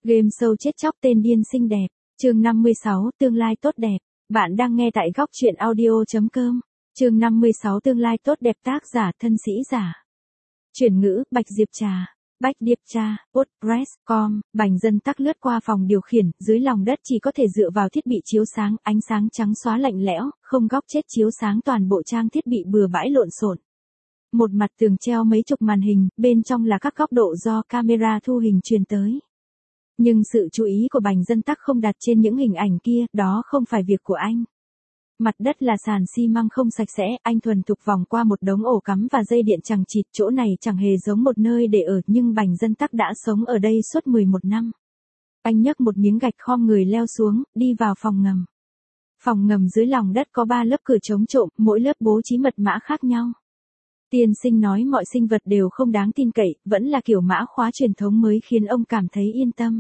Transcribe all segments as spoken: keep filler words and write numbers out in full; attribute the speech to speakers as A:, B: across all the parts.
A: Game show chết chóc tên điên xinh đẹp, chương năm mươi sáu, tương lai tốt đẹp. Bạn đang nghe tại góc truyện audio.com. Chương năm mươi sáu, tương lai tốt đẹp, tác giả thân sĩ giả. Chuyển ngữ Bạch Diệp Trà. Bách Điệp Trà, WordPress chấm com. Bành Dân Tắc lướt qua phòng điều khiển, dưới lòng đất chỉ có thể dựa vào thiết bị chiếu sáng, ánh sáng trắng xóa lạnh lẽo, không góc chết chiếu sáng toàn bộ trang thiết bị bừa bãi lộn xộn. Một mặt tường treo mấy chục màn hình, bên trong là các góc độ do camera thu hình truyền tới. Nhưng sự chú ý của Bành Dân Tắc không đặt trên những hình ảnh kia, đó không phải việc của anh. Mặt đất là sàn xi măng không sạch sẽ, anh thuần thục vòng qua một đống ổ cắm và dây điện chằng chịt, chỗ này chẳng hề giống một nơi để ở, nhưng Bành Dân Tắc đã sống ở đây suốt mười một năm. Anh nhấc một miếng gạch khom người leo xuống, đi vào phòng ngầm. Phòng ngầm dưới lòng đất có ba lớp cửa chống trộm, mỗi lớp bố trí mật mã khác nhau. Tiên sinh nói mọi sinh vật đều không đáng tin cậy, vẫn là kiểu mã khóa truyền thống mới khiến ông cảm thấy yên tâm.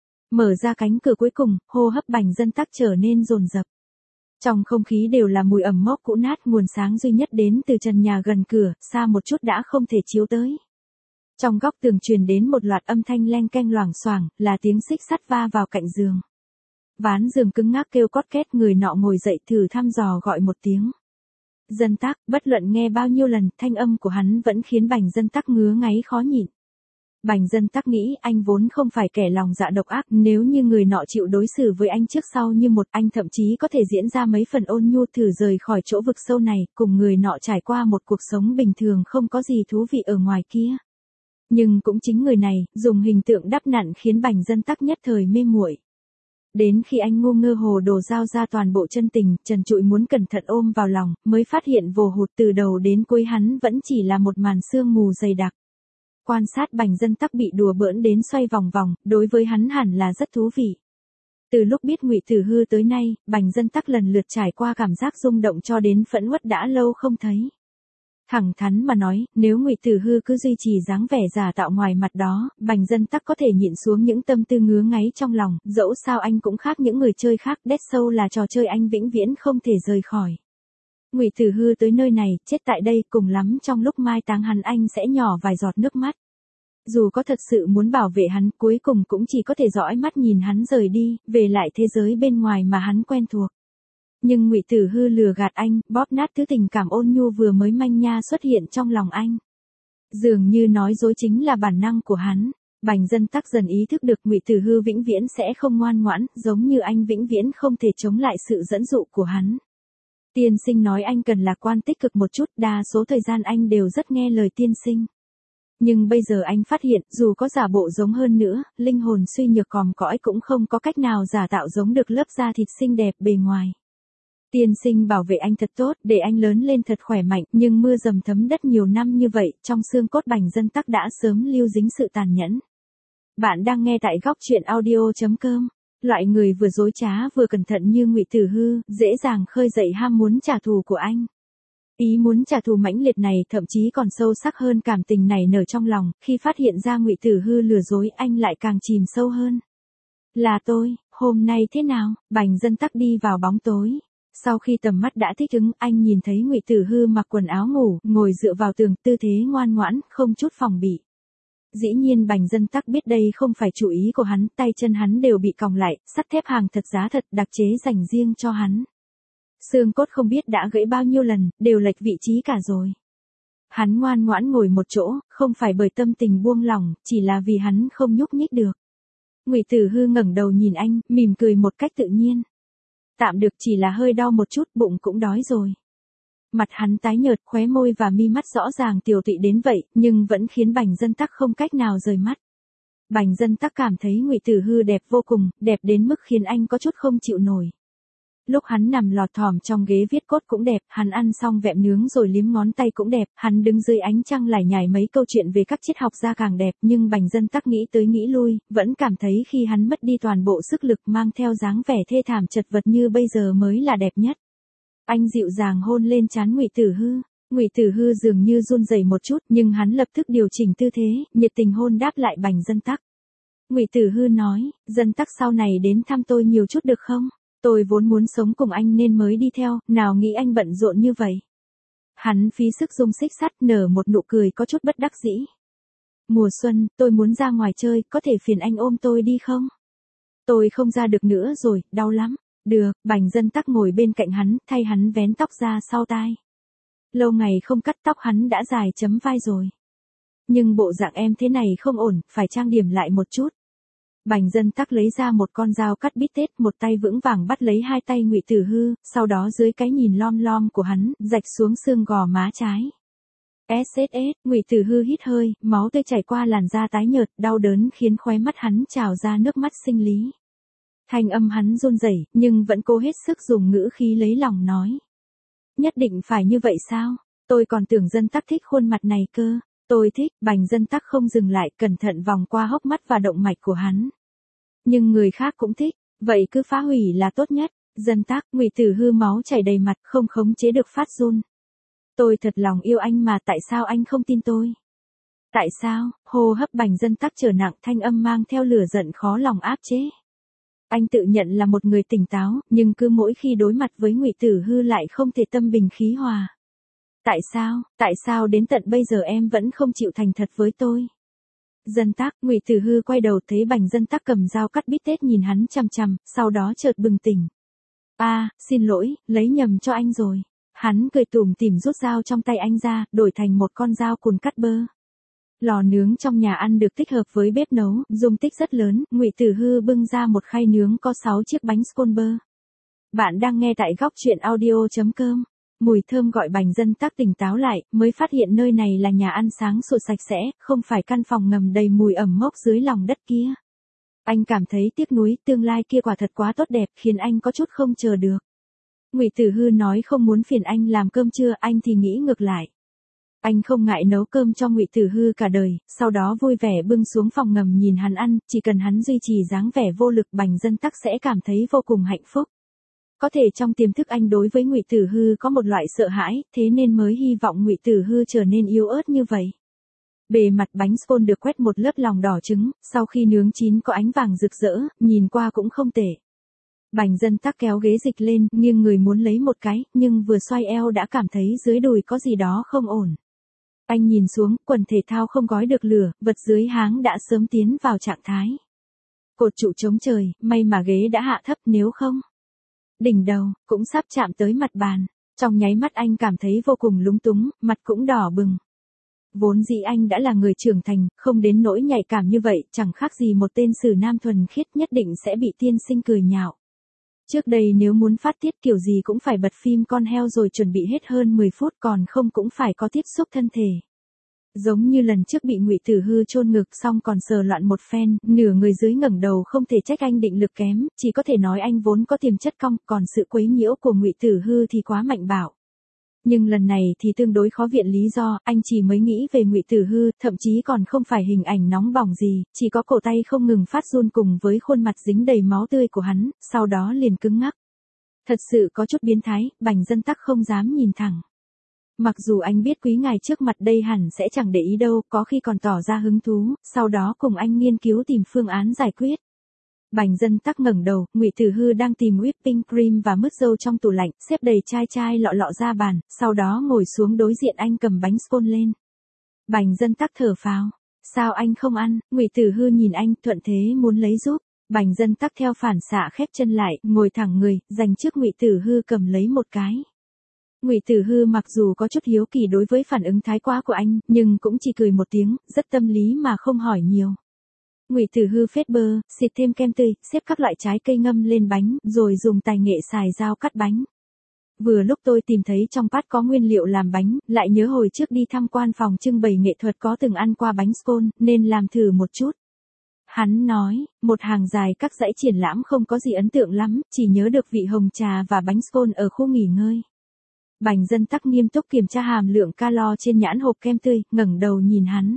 A: Mở ra cánh cửa cuối cùng, hô hấp Bành Dân Tắc trở nên dồn dập. Trong không khí đều là mùi ẩm mốc cũ nát, nguồn sáng duy nhất đến từ trần nhà gần cửa, xa một chút đã không thể chiếu tới. Trong góc tường truyền đến một loạt âm thanh leng keng loảng xoảng, là tiếng xích sắt va vào cạnh giường. Ván giường cứng ngắc kêu cót két, người nọ ngồi dậy thử thăm dò gọi một tiếng. Dân Tắc, bất luận nghe bao nhiêu lần, thanh âm của hắn vẫn khiến Bành Dân Tắc ngứa ngáy khó nhịn. Bành Dân Tắc nghĩ anh vốn không phải kẻ lòng dạ độc ác, nếu như người nọ chịu đối xử với anh trước sau như một, anh thậm chí có thể diễn ra mấy phần ôn nhu thử rời khỏi chỗ vực sâu này, cùng người nọ trải qua một cuộc sống bình thường không có gì thú vị ở ngoài kia. Nhưng cũng chính người này, dùng hình tượng đắp nặn khiến Bành Dân Tắc nhất thời mê muội. Đến khi anh ngu ngơ hồ đồ giao ra toàn bộ chân tình, trần trụi muốn cẩn thận ôm vào lòng, mới phát hiện vồ hụt từ đầu đến cuối hắn vẫn chỉ là một màn sương mù dày đặc. Quan sát Bành Dân Tắc bị đùa bỡn đến xoay vòng vòng, đối với hắn hẳn là rất thú vị. Từ lúc biết Ngụy Tử Hư tới nay, Bành Dân Tắc lần lượt trải qua cảm giác rung động cho đến phẫn uất đã lâu không thấy. Thẳng thắn mà nói, nếu Ngụy Tử Hư cứ duy trì dáng vẻ giả tạo ngoài mặt đó, Bành Dân Tắc có thể nhịn xuống những tâm tư ngứa ngáy trong lòng, dẫu sao anh cũng khác những người chơi khác, Dead Show là trò chơi anh vĩnh viễn không thể rời khỏi. Ngụy Tử Hư tới nơi này, chết tại đây, cùng lắm trong lúc mai táng hắn anh sẽ nhỏ vài giọt nước mắt. Dù có thật sự muốn bảo vệ hắn, cuối cùng cũng chỉ có thể dõi mắt nhìn hắn rời đi, về lại thế giới bên ngoài mà hắn quen thuộc. Nhưng Ngụy Tử Hư lừa gạt anh, bóp nát thứ tình cảm ôn nhu vừa mới manh nha xuất hiện trong lòng anh. Dường như nói dối chính là bản năng của hắn. Bành Dân Tắc dần ý thức được Ngụy Tử Hư vĩnh viễn sẽ không ngoan ngoãn, giống như anh vĩnh viễn không thể chống lại sự dẫn dụ của hắn. Tiên sinh nói anh cần lạc quan tích cực một chút, đa số thời gian anh đều rất nghe lời tiên sinh. Nhưng bây giờ anh phát hiện, dù có giả bộ giống hơn nữa, linh hồn suy nhược còm cõi cũng không có cách nào giả tạo giống được lớp da thịt xinh đẹp bề ngoài. Tiên sinh bảo vệ anh thật tốt, để anh lớn lên thật khỏe mạnh, nhưng mưa dầm thấm đất nhiều năm như vậy, trong xương cốt Bành Dân Tắc đã sớm lưu dính sự tàn nhẫn. Bạn đang nghe tại góc truyện audio.com. Loại người vừa dối trá vừa cẩn thận như Ngụy Tử Hư, dễ dàng khơi dậy ham muốn trả thù của anh. Ý muốn trả thù mãnh liệt này thậm chí còn sâu sắc hơn cảm tình nảy nở trong lòng, khi phát hiện ra Ngụy Tử Hư lừa dối anh lại càng chìm sâu hơn. Là tôi, hôm nay thế nào? Bành Dân Tắc đi vào bóng tối. Sau khi tầm mắt đã thích ứng, anh nhìn thấy Ngụy Tử Hư mặc quần áo ngủ, ngồi dựa vào tường, tư thế ngoan ngoãn, không chút phòng bị. Dĩ nhiên Bành Dân Tắc biết đây không phải chủ ý của hắn, tay chân hắn đều bị còng lại, sắt thép hàng thật giá thật, đặc chế dành riêng cho hắn. Xương cốt không biết đã gãy bao nhiêu lần, đều lệch vị trí cả rồi. Hắn ngoan ngoãn ngồi một chỗ, không phải bởi tâm tình buông lỏng, chỉ là vì hắn không nhúc nhích được. Ngụy Tử Hư ngẩng đầu nhìn anh, mỉm cười một cách tự nhiên. Tạm được, chỉ là hơi đau một chút, bụng cũng đói rồi. Mặt hắn tái nhợt, khóe môi và mi mắt rõ ràng tiều tụy đến vậy, nhưng vẫn khiến Bành Dân Tắc không cách nào rời mắt. Bành Dân Tắc cảm thấy Ngụy Tử Hư đẹp vô cùng, đẹp đến mức khiến anh có chút không chịu nổi. Lúc hắn nằm lọt thỏm trong ghế viết cốt cũng đẹp, hắn ăn xong vẹm nướng rồi liếm ngón tay cũng đẹp, hắn đứng dưới ánh trăng lải nhải mấy câu chuyện về các triết học gia càng đẹp, nhưng Bành Dân Tắc nghĩ tới nghĩ lui, vẫn cảm thấy khi hắn mất đi toàn bộ sức lực mang theo dáng vẻ thê thảm chật vật như bây giờ mới là đẹp nhất. Anh dịu dàng hôn lên trán Ngụy Tử Hư. Ngụy Tử Hư dường như run rẩy một chút, nhưng hắn lập tức điều chỉnh tư thế, nhiệt tình hôn đáp lại Bành Dân Tắc. Ngụy Tử Hư nói, Dân Tắc sau này đến thăm tôi nhiều chút được không? Tôi vốn muốn sống cùng anh nên mới đi theo, nào nghĩ anh bận rộn như vậy. Hắn phí sức dùng xích sắt, nở một nụ cười có chút bất đắc dĩ. Mùa xuân, tôi muốn ra ngoài chơi, có thể phiền anh ôm tôi đi không? Tôi không ra được nữa rồi, đau lắm. Được, Bành Dân Tắc ngồi bên cạnh hắn, thay hắn vén tóc ra sau tai. Lâu ngày không cắt tóc hắn đã dài chấm vai rồi. Nhưng bộ dạng em thế này không ổn, phải trang điểm lại một chút. Bành Dân Tắc lấy ra một con dao cắt bít tết, một tay vững vàng bắt lấy hai tay Ngụy Tử Hư, sau đó dưới cái nhìn lom lom của hắn, rạch xuống xương gò má trái. ét ét ét, Ngụy Tử Hư hít hơi, máu tươi chảy qua làn da tái nhợt, đau đớn khiến khóe mắt hắn trào ra nước mắt sinh lý. Thanh âm hắn run rẩy, nhưng vẫn cố hết sức dùng ngữ khí lấy lòng nói. Nhất định phải như vậy sao? Tôi còn tưởng Dân Tắc thích khuôn mặt này cơ. Tôi thích, Bành Dân Tắc không dừng lại, cẩn thận vòng qua hốc mắt và động mạch của hắn. Nhưng người khác cũng thích, vậy cứ phá hủy là tốt nhất. Dân Tắc, Ngụy Tử Hư máu chảy đầy mặt, không khống chế được phát run. Tôi thật lòng yêu anh mà tại sao anh không tin tôi? Tại sao? Hô hấp Bành Dân Tắc trở nặng, thanh âm mang theo lửa giận khó lòng áp chế. Anh tự nhận là một người tỉnh táo, nhưng cứ mỗi khi đối mặt với Ngụy Tử Hư lại không thể tâm bình khí hòa. Tại sao, tại sao đến tận bây giờ em vẫn không chịu thành thật với tôi? Dân Tắc, Ngụy Tử Hư quay đầu thấy Bành Dân Tắc cầm dao cắt bít tết nhìn hắn chằm chằm, sau đó chợt bừng tỉnh. A, à, xin lỗi, lấy nhầm cho anh rồi. Hắn cười tủm tỉm rút dao trong tay anh ra, đổi thành một con dao cùn cắt bơ. Lò nướng trong nhà ăn được tích hợp với bếp nấu, dung tích rất lớn, Ngụy Tử Hư bưng ra một khay nướng có sáu chiếc bánh scone bơ. Bạn đang nghe tại góc truyện audio chấm com. Mùi thơm gọi Bành Dân Tắc tỉnh táo lại, mới phát hiện nơi này là nhà ăn sáng sủa sạch sẽ, không phải căn phòng ngầm đầy mùi ẩm mốc dưới lòng đất kia. Anh cảm thấy tiếc nuối, tương lai kia quả thật quá tốt đẹp, khiến anh có chút không chờ được. Ngụy Tử Hư nói không muốn phiền anh làm cơm trưa, anh thì nghĩ ngược lại. Anh không ngại nấu cơm cho Ngụy Tử Hư cả đời, sau đó vui vẻ bưng xuống phòng ngầm nhìn hắn ăn, chỉ cần hắn duy trì dáng vẻ vô lực Bành Dân Tắc sẽ cảm thấy vô cùng hạnh phúc. Có thể trong tiềm thức anh đối với Ngụy Tử Hư có một loại sợ hãi, thế nên mới hy vọng Ngụy Tử Hư trở nên yếu ớt như vậy. Bề mặt bánh scone được quét một lớp lòng đỏ trứng, sau khi nướng chín có ánh vàng rực rỡ, nhìn qua cũng không tệ. Bành Dân Tắc kéo ghế dịch lên, nghiêng người muốn lấy một cái, nhưng vừa xoay eo đã cảm thấy dưới đùi có gì đó không ổn. Anh nhìn xuống, quần thể thao không gói được lửa, vật dưới háng đã sớm tiến vào trạng thái. Cột trụ chống trời, may mà ghế đã hạ thấp, nếu không. Đỉnh đầu, cũng sắp chạm tới mặt bàn. Trong nháy mắt anh cảm thấy vô cùng lúng túng, mặt cũng đỏ bừng. Vốn dĩ anh đã là người trưởng thành, không đến nỗi nhạy cảm như vậy, chẳng khác gì một tên sử nam thuần khiết nhất định sẽ bị tiên sinh cười nhạo. Trước đây nếu muốn phát tiết kiểu gì cũng phải bật phim con heo rồi chuẩn bị hết hơn mười phút, còn không cũng phải có tiếp xúc thân thể. Giống như lần trước bị Ngụy Tử Hư chôn ngực xong còn sờ loạn một phen, nửa người dưới ngẩng đầu không thể trách anh định lực kém, chỉ có thể nói anh vốn có tiềm chất cong, còn sự quấy nhiễu của Ngụy Tử Hư thì quá mạnh bạo. Nhưng lần này thì tương đối khó viện lý do, anh chỉ mới nghĩ về Ngụy Tử Hư, thậm chí còn không phải hình ảnh nóng bỏng gì, chỉ có cổ tay không ngừng phát run cùng với khuôn mặt dính đầy máu tươi của hắn, sau đó liền cứng ngắc. Thật sự có chút biến thái, Bành Dân Tắc không dám nhìn thẳng. Mặc dù anh biết quý ngài trước mặt đây hẳn sẽ chẳng để ý đâu, có khi còn tỏ ra hứng thú, sau đó cùng anh nghiên cứu tìm phương án giải quyết. Bành Dân Tắc ngẩng đầu, Ngụy Tử Hư đang tìm whipping cream và mứt dâu trong tủ lạnh, xếp đầy chai chai lọ lọ ra bàn, sau đó ngồi xuống đối diện anh cầm bánh scone lên. Bành Dân Tắc thở phào. Sao anh không ăn? Ngụy Tử Hư nhìn anh, thuận thế muốn lấy giúp. Bành Dân Tắc theo phản xạ khép chân lại, ngồi thẳng người, dành trước Ngụy Tử Hư cầm lấy một cái. Ngụy Tử Hư mặc dù có chút hiếu kỳ đối với phản ứng thái quá của anh, nhưng cũng chỉ cười một tiếng, rất tâm lý mà không hỏi nhiều. Ngụy Tử Hư phết bơ, xịt thêm kem tươi, xếp các loại trái cây ngâm lên bánh, rồi dùng tài nghệ xài dao cắt bánh. Vừa lúc tôi tìm thấy trong bát có nguyên liệu làm bánh, lại nhớ hồi trước đi tham quan phòng trưng bày nghệ thuật có từng ăn qua bánh scone, nên làm thử một chút. Hắn nói, một hàng dài các dãy triển lãm không có gì ấn tượng lắm, chỉ nhớ được vị hồng trà và bánh scone ở khu nghỉ ngơi. Bành Dân Tắc nghiêm túc kiểm tra hàm lượng calo trên nhãn hộp kem tươi, ngẩng đầu nhìn hắn.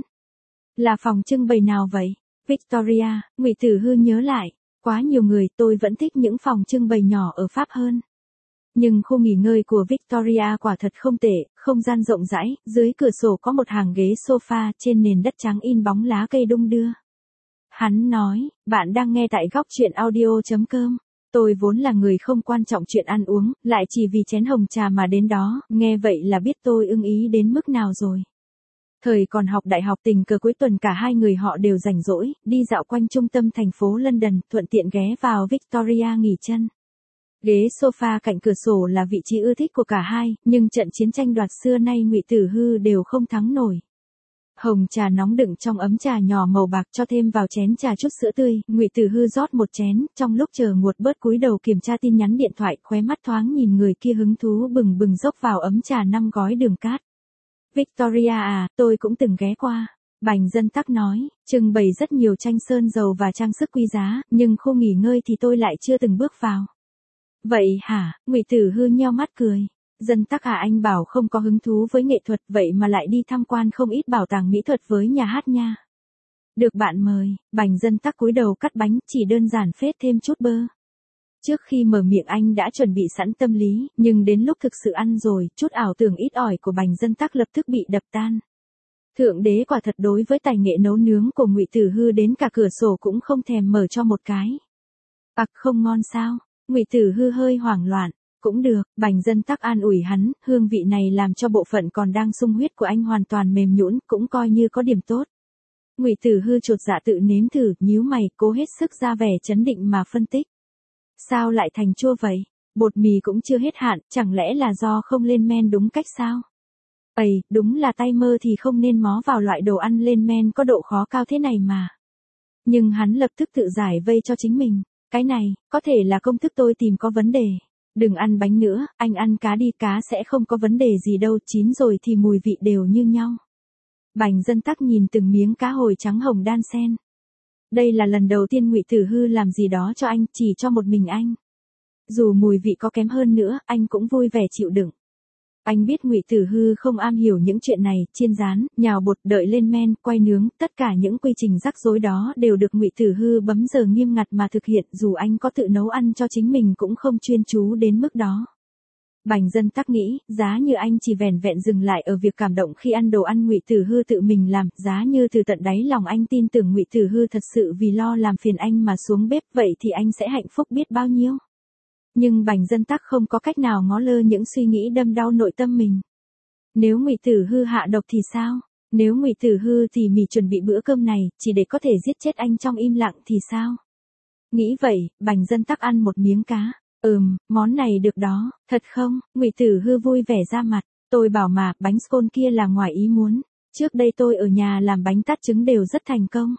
A: Là phòng trưng bày nào vậy? Victoria, Ngụy Tử Hư nhớ lại, quá nhiều người, tôi vẫn thích những phòng trưng bày nhỏ ở Pháp hơn. Nhưng khu nghỉ ngơi của Victoria quả thật không tệ, không gian rộng rãi, dưới cửa sổ có một hàng ghế sofa, trên nền đất trắng in bóng lá cây đung đưa. Hắn nói, bạn đang nghe tại góc truyện audio chấm com. Tôi vốn là người không quan trọng chuyện ăn uống, lại chỉ vì chén hồng trà mà đến đó, nghe vậy là biết tôi ưng ý đến mức nào rồi. Thời còn học đại học tình cờ cuối tuần cả hai người họ đều rảnh rỗi, đi dạo quanh trung tâm thành phố London, thuận tiện ghé vào Victoria nghỉ chân. Ghế sofa cạnh cửa sổ là vị trí ưa thích của cả hai, nhưng trận chiến tranh đoạt xưa nay Ngụy Tử Hư đều không thắng nổi. Hồng trà nóng đựng trong ấm trà nhỏ màu bạc cho thêm vào chén trà chút sữa tươi, Ngụy Tử Hư rót một chén, trong lúc chờ nguội bớt cúi đầu kiểm tra tin nhắn điện thoại, khóe mắt thoáng nhìn người kia hứng thú bừng bừng dốc vào ấm trà năm gói đường cát. Victoria à, tôi cũng từng ghé qua. Bành Dân Tắc nói, trưng bày rất nhiều tranh sơn dầu và trang sức quý giá, nhưng khu nghỉ ngơi thì tôi lại chưa từng bước vào. Vậy hả? Ngụy Tử Hư nheo mắt cười. Dân Tắc à, anh bảo không có hứng thú với nghệ thuật vậy mà lại đi tham quan không ít bảo tàng mỹ thuật với nhà hát nha. Được bạn mời, Bành Dân Tắc cúi đầu cắt bánh, chỉ đơn giản phết thêm chút bơ. Trước khi mở miệng anh đã chuẩn bị sẵn tâm lý, nhưng đến lúc thực sự ăn rồi, chút ảo tưởng ít ỏi của Bành Dân Tắc lập tức bị đập tan. Thượng đế quả thật đối với tài nghệ nấu nướng của Ngụy Tử Hư đến cả cửa sổ cũng không thèm mở cho một cái. Ặc không ngon sao? Ngụy Tử Hư hơi hoảng loạn. Cũng được, Bành Dân Tắc an ủi hắn, hương vị này làm cho bộ phận còn đang sung huyết của anh hoàn toàn mềm nhũn, cũng coi như có điểm tốt. Ngụy Tử Hư chột dạ tự nếm thử, nhíu mày, cố hết sức ra vẻ trấn định mà phân tích. Sao lại thành chua vậy? Bột mì cũng chưa hết hạn, chẳng lẽ là do không lên men đúng cách sao? Ây, đúng là tay mơ thì không nên mó vào loại đồ ăn lên men có độ khó cao thế này mà. Nhưng hắn lập tức tự giải vây cho chính mình. Cái này, có thể là công thức tôi tìm có vấn đề. Đừng ăn bánh nữa, anh ăn cá đi, cá sẽ không có vấn đề gì đâu, chín rồi thì mùi vị đều như nhau. Bành Dân Tắc nhìn từng miếng cá hồi trắng hồng đan xen. Đây là lần đầu tiên Ngụy Tử Hư làm gì đó cho anh, chỉ cho một mình anh. Dù mùi vị có kém hơn nữa, anh cũng vui vẻ chịu đựng. Anh biết Ngụy Tử Hư không am hiểu những chuyện này, chiên rán, nhào bột, đợi lên men, quay nướng, tất cả những quy trình rắc rối đó đều được Ngụy Tử Hư bấm giờ nghiêm ngặt mà thực hiện, dù anh có tự nấu ăn cho chính mình cũng không chuyên chú đến mức đó. Bành Dân Tắc nghĩ, giá như anh chỉ vẻn vẹn dừng lại ở việc cảm động khi ăn đồ ăn Ngụy Tử Hư tự mình làm, giá như từ tận đáy lòng anh tin tưởng Ngụy Tử Hư thật sự vì lo làm phiền anh mà xuống bếp, vậy thì anh sẽ hạnh phúc biết bao nhiêu. Nhưng Bành Dân Tắc không có cách nào ngó lơ những suy nghĩ đâm đau nội tâm mình. Nếu Ngụy Tử Hư hạ độc thì sao? Nếu Ngụy Tử Hư tỉ mỉ chuẩn bị bữa cơm này, chỉ để có thể giết chết anh trong im lặng thì sao? Nghĩ vậy, Bành Dân Tắc ăn một miếng cá. Ừm, món này được đó, thật không? Ngụy Tử Hư vui vẻ ra mặt. Tôi bảo mà, bánh scone kia là ngoài ý muốn. Trước đây tôi ở nhà làm bánh tart trứng đều rất thành công.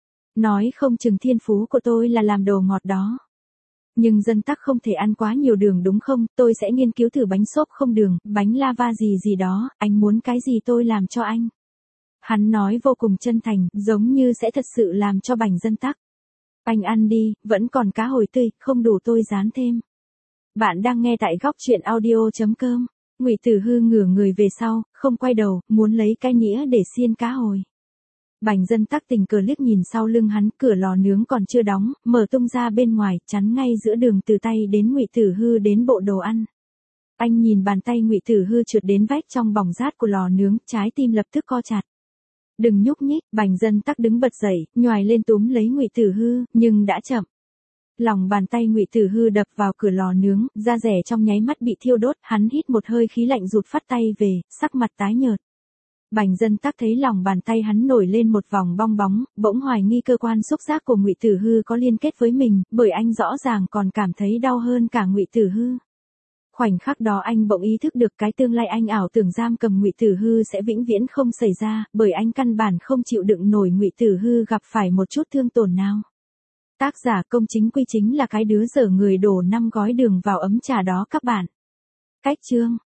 A: Nói không chừng thiên phú của tôi là làm đồ ngọt đó. Nhưng Dân Tắc không thể ăn quá nhiều đường đúng không? Tôi sẽ nghiên cứu thử bánh xốp không đường, bánh lava gì gì đó, anh muốn cái gì tôi làm cho anh. Hắn nói vô cùng chân thành, giống như sẽ thật sự làm cho Bành Dân Tắc. Anh ăn đi, vẫn còn cá hồi tươi, không đủ tôi rán thêm. Bạn đang nghe tại góc truyện audio chấm com. Ngụy Tử Hư ngửa người về sau, không quay đầu, muốn lấy cái nĩa để xiên cá hồi. Bành Dân Tắc tình cờ liếc nhìn sau lưng hắn, cửa lò nướng còn chưa đóng, mở tung ra bên ngoài, chắn ngay giữa đường từ tay đến Ngụy Tử Hư đến bộ đồ ăn. Anh nhìn bàn tay Ngụy Tử Hư trượt đến vách trong bỏng rát của lò nướng, trái tim lập tức co chặt. Đừng nhúc nhích, Bành Dân Tắc đứng bật dậy, nhoài lên túm lấy Ngụy Tử Hư, nhưng đã chậm. Lòng bàn tay Ngụy Tử Hư đập vào cửa lò nướng, da rẻ trong nháy mắt bị thiêu đốt, hắn hít một hơi khí lạnh rụt phát tay về, sắc mặt tái nhợt. Bành Dân Tắc thấy lòng bàn tay hắn nổi lên một vòng bong bóng, bỗng hoài nghi cơ quan xúc giác của Ngụy Tử Hư có liên kết với mình, bởi anh rõ ràng còn cảm thấy đau hơn cả Ngụy Tử Hư. Khoảnh khắc đó anh bỗng ý thức được cái tương lai anh ảo tưởng giam cầm Ngụy Tử Hư sẽ vĩnh viễn không xảy ra, bởi anh căn bản không chịu đựng nổi Ngụy Tử Hư gặp phải một chút thương tổn nào. Tác giả Công Chính Quy chính là cái đứa dở người đổ năm gói đường vào ấm trà đó các bạn. Cách chương